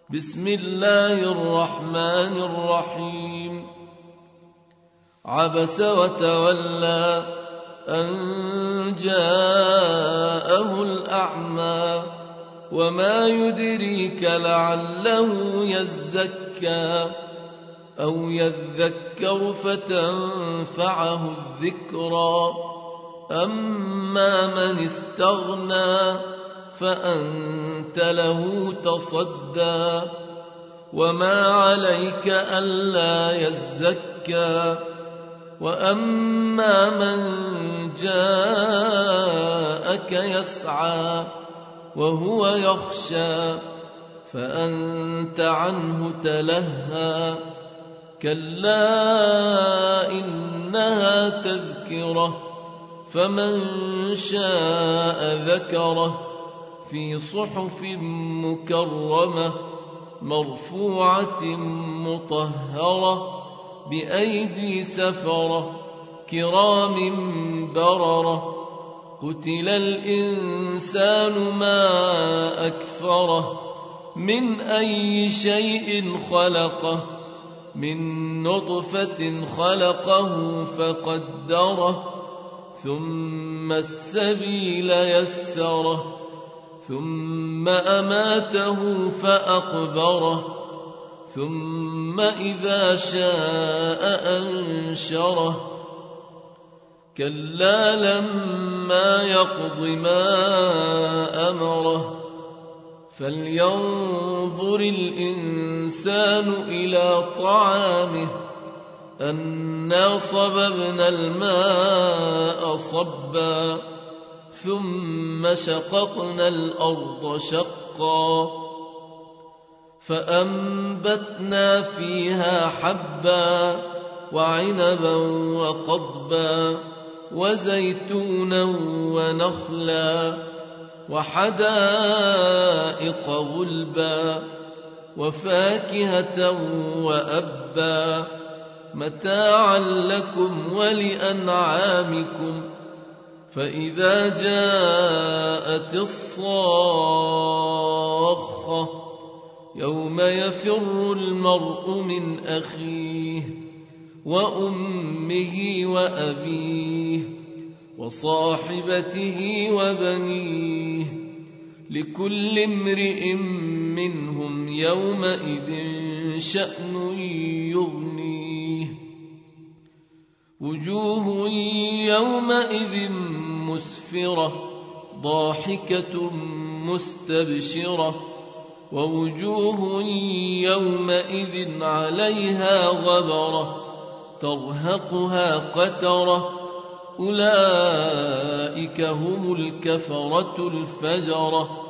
بسم الله الرحمن الرحيم. عبس وتولى أن جاءه الأعمى وما يدريك لعله يزكى أو يذكر فتنفعه الذكرى. أما من استغنى فأنت له تصدى وما عليك ألا يزكى. وأما من جاءك يسعى وهو يخشى فأنت عنه تلهى. كلا إنها تذكرة فمن شاء ذكره في صحف مكرمة مرفوعة مطهرة بأيدي سفرة كرام بررة. قتل الإنسان ما أكفره من أي شيء خلقه من نطفة خلقه فقدره ثم السبيل يسره ثم أماته فأقبره ثم إذا شاء أنشره. كلا لما يقض ما أمره فلينظر الإنسان إلى طعامه أنا صببنا الماء صبا ثم شققنا الأرض شقا فأنبتنا فيها حبا وعنبا وقضبا وزيتونا ونخلا وحدائق غلبا وفاكهة وأبا متاعا لكم ولأنعامكم. فإذا جاءت الصاخة يوم يفر المرء من أخيه وأمه وأبيه وصاحبته وبنيه لكل امرئ منهم يومئذ شأن يغنيه. وجوه يومئذ مسفرة ضاحكة مستبشرة ووجوه يومئذ عليها غبرة ترهقها قترة أولئك هم الكفرة الفجرة.